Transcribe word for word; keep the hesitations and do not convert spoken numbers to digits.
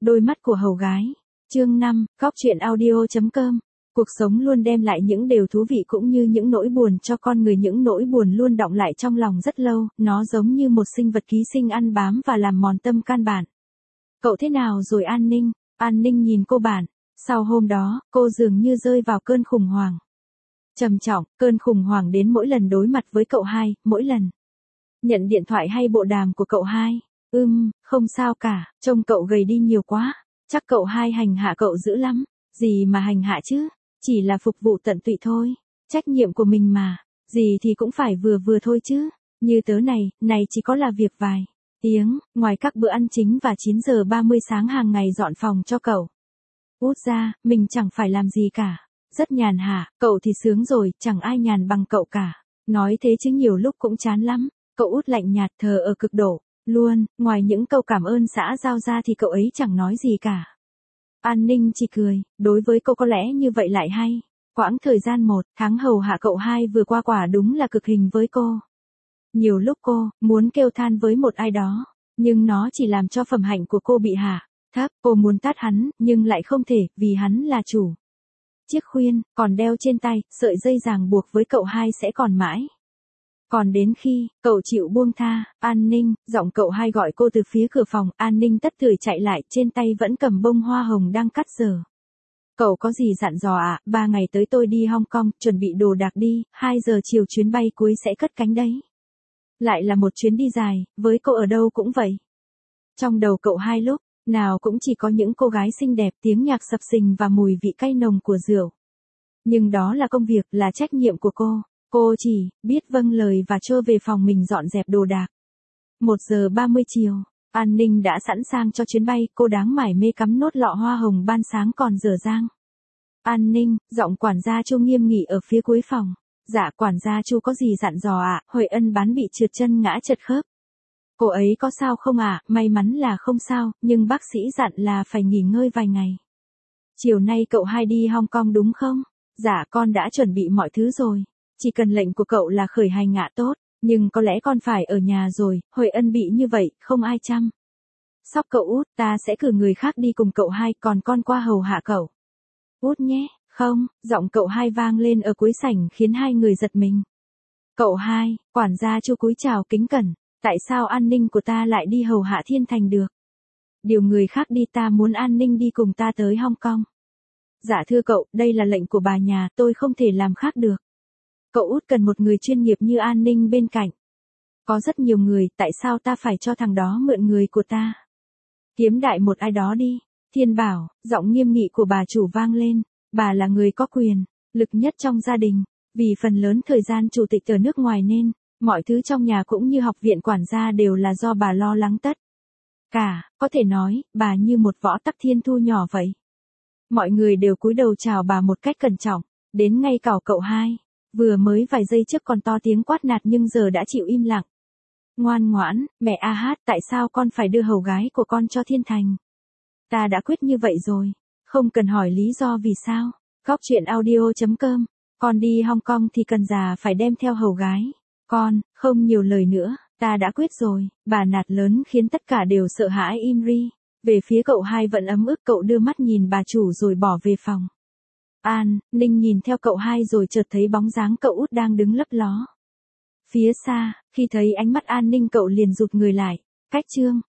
Đôi mắt của hầu gái. Chương năm, Cóc truyện audio.com. Cuộc sống luôn đem lại những điều thú vị cũng như những nỗi buồn cho con người, những nỗi buồn luôn đọng lại trong lòng rất lâu, nó giống như một sinh vật ký sinh ăn bám và làm mòn tâm can bạn. Cậu thế nào rồi An Ninh? An Ninh nhìn cô bạn. Sau hôm đó, cô dường như rơi vào cơn khủng hoảng. Trầm trọng, cơn khủng hoảng đến mỗi lần đối mặt với cậu hai, mỗi lần nhận điện thoại hay bộ đàm của cậu hai. Ừm, không sao cả, trông cậu gầy đi nhiều quá. Chắc cậu hai hành hạ cậu dữ lắm. Gì mà hành hạ chứ? Chỉ là phục vụ tận tụy thôi. Trách nhiệm của mình mà. Gì thì cũng phải vừa vừa thôi chứ. Như tớ này, này chỉ có là việc vài tiếng, ngoài các bữa ăn chính và chín giờ ba mươi sáng hàng ngày dọn phòng cho cậu. Út ra, mình chẳng phải làm gì cả. Rất nhàn hạ, cậu thì sướng rồi, chẳng ai nhàn bằng cậu cả. Nói thế chứ nhiều lúc cũng chán lắm. Cậu Út lạnh nhạt thờ ở cực độ. Luôn, ngoài những câu cảm ơn xã giao ra thì cậu ấy chẳng nói gì cả. An Ninh chỉ cười, đối với cô có lẽ như vậy lại hay. Quãng thời gian một tháng hầu hạ cậu hai vừa qua quả đúng là cực hình với cô. Nhiều lúc cô muốn kêu than với một ai đó, nhưng nó chỉ làm cho phẩm hạnh của cô bị hạ thấp. Cô muốn tát hắn, nhưng lại không thể, vì hắn là chủ. Chiếc khuyên còn đeo trên tay, sợi dây ràng buộc với cậu hai sẽ còn mãi. Còn đến khi cậu chịu buông tha, An Ninh, giọng cậu hai gọi cô từ phía cửa phòng. An Ninh tất tưởi chạy lại, trên tay vẫn cầm bông hoa hồng đang cắt dở. Cậu có gì dặn dò ạ? À? Ba ngày tới tôi đi Hong Kong, chuẩn bị đồ đạc đi, hai giờ chiều chuyến bay cuối sẽ cất cánh đấy. Lại là một chuyến đi dài, với cô ở đâu cũng vậy. Trong đầu cậu hai lúc nào cũng chỉ có những cô gái xinh đẹp, tiếng nhạc sập sình và mùi vị cay nồng của rượu. Nhưng đó là công việc, là trách nhiệm của cô. Cô chỉ biết vâng lời và trôi về phòng mình dọn dẹp đồ đạc. Một giờ ba mươi chiều, An Ninh đã sẵn sàng cho chuyến bay, cô đáng mải mê cắm nốt lọ hoa hồng ban sáng còn dở dang. An Ninh, giọng quản gia Chu nghiêm nghị ở phía cuối phòng. Dạ quản gia Chu có gì dặn dò ạ? À? Huệ Ân bán bị trượt chân ngã chật khớp. Cô ấy có sao không ạ? À? May mắn là không sao, nhưng bác sĩ dặn là phải nghỉ ngơi vài ngày. Chiều nay cậu hai đi Hong Kong đúng không? Dạ con đã chuẩn bị mọi thứ rồi. Chỉ cần lệnh của cậu là khởi hành ngạ tốt, nhưng có lẽ con phải ở nhà rồi. Huệ Ân bị như vậy, không ai chăm sóc cậu Út, ta sẽ cử người khác đi cùng cậu hai, còn con qua hầu hạ cậu Út nhé. Không, giọng cậu hai vang lên ở cuối sảnh khiến hai người giật mình. Cậu hai, quản gia Chu cúi chào kính cẩn, tại sao An Ninh của ta lại đi hầu hạ Thiên Thành được? Điều người khác đi, ta muốn An Ninh đi cùng ta tới Hong Kong. Dạ thưa cậu, đây là lệnh của bà nhà, tôi không thể làm khác được. Cậu Út cần một người chuyên nghiệp như An Ninh bên cạnh. Có rất nhiều người, tại sao ta phải cho thằng đó mượn người của ta? Kiếm đại một ai đó đi. Thiên bảo, giọng nghiêm nghị của bà chủ vang lên. Bà là người có quyền lực nhất trong gia đình. Vì phần lớn thời gian chủ tịch ở nước ngoài nên mọi thứ trong nhà cũng như học viện quản gia đều là do bà lo lắng tất cả. Có thể nói, bà như một võ tắc thiên thu nhỏ vậy. Mọi người đều cúi đầu chào bà một cách cẩn trọng. Đến ngay cả cậu hai. Vừa mới vài giây trước còn to tiếng quát nạt nhưng giờ đã chịu im lặng. Ngoan ngoãn, mẹ a hát, tại sao con phải đưa hầu gái của con cho Thiên Thành? Ta đã quyết như vậy rồi. Không cần hỏi lý do vì sao. Cóc truyện audio.com. Con đi Hong Kong thì cần già phải đem theo hầu gái. Con, không nhiều lời nữa, ta đã quyết rồi. Bà nạt lớn khiến tất cả đều sợ hãi im ri. Về phía cậu hai vẫn ấm ức, cậu đưa mắt nhìn bà chủ rồi bỏ về phòng. An Ninh nhìn theo cậu hai rồi chợt thấy bóng dáng cậu Út đang đứng lấp ló phía xa. Khi thấy ánh mắt An Ninh cậu liền rụt người lại. Cách chương